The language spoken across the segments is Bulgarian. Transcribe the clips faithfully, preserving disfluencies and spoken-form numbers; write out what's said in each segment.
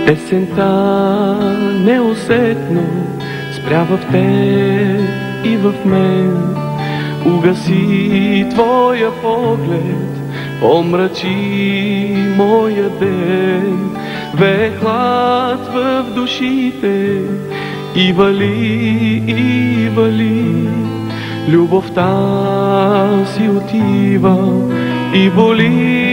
Есента неусетно спря в теб и в мен. Угаси твоя поглед, помрачи моя ден. Вее хлад в душите и вали, и вали. Любовта си отива и боли.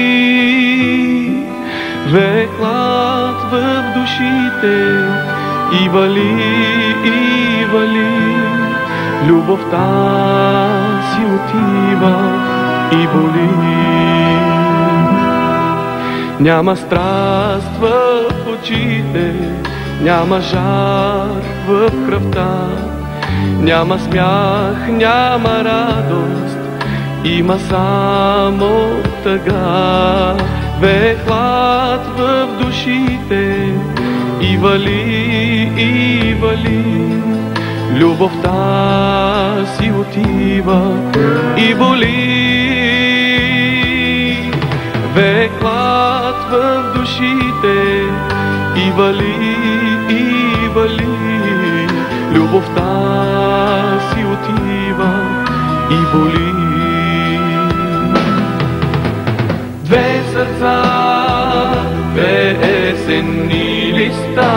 Вее хлад в душите и вали, и вали. Любовта си отива и боли. Няма страст в очите, няма жар в кръвта, няма смях, няма радост, има само тъга. Вее хлад в душите и вали, и вали. Любовта си отива и боли. Вее хлад в душите и вали, и вали. Любовта си отива и боли. Две сърца, две есенни листа,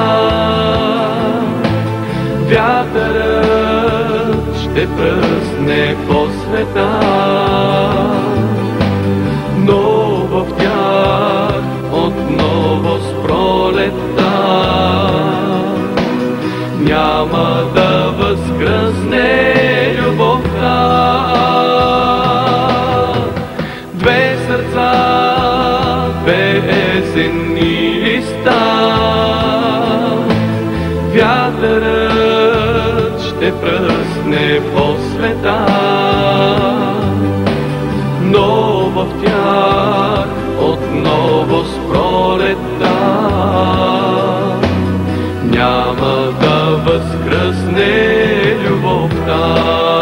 вятърът ще пръсне по света, но в тях отново с пролетта няма да възкръсне любовта. Две сърца, две есенни листа, вятърът ще пръсне по света, но в тях отново с пролетта няма да възкръсне любовта.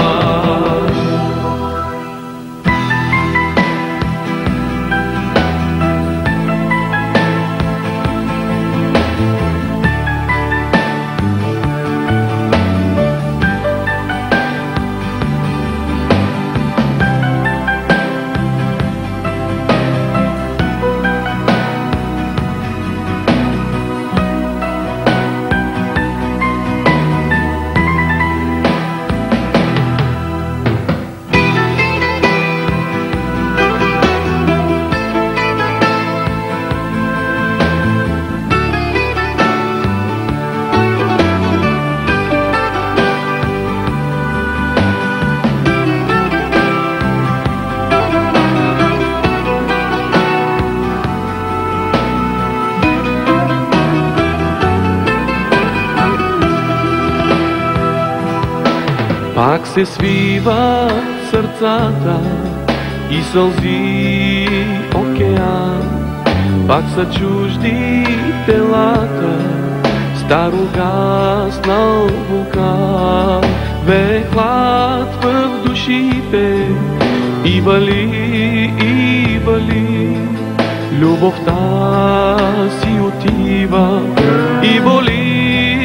Пак се свиват сърцата и сълзи океан, пак са чужди телата, стар угаснал вулкан. Вее хлад в душите и вали, и вали. Любовта си отива и боли.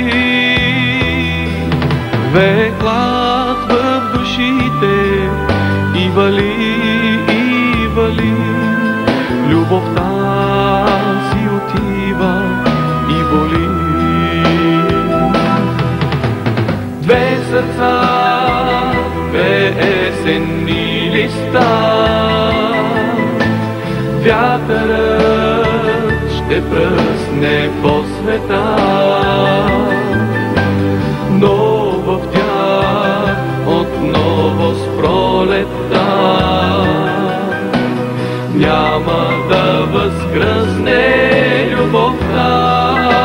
Вее хлад в душите и вали, и вали. Любовта си отива и боли. Две сърца, две есенни листа, вятърът ще пръсне по света, но в тях отново с пролетта няма да възкръсне любовта.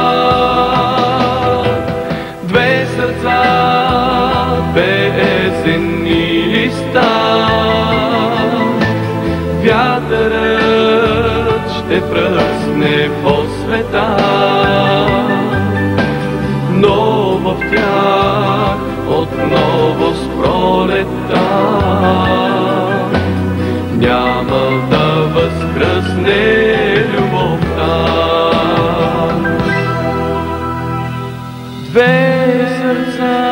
Две сърца, две есенни листа, вятърът ще пръсне по света, но в тях отново с пролетта няма да възкръсне любовта. terza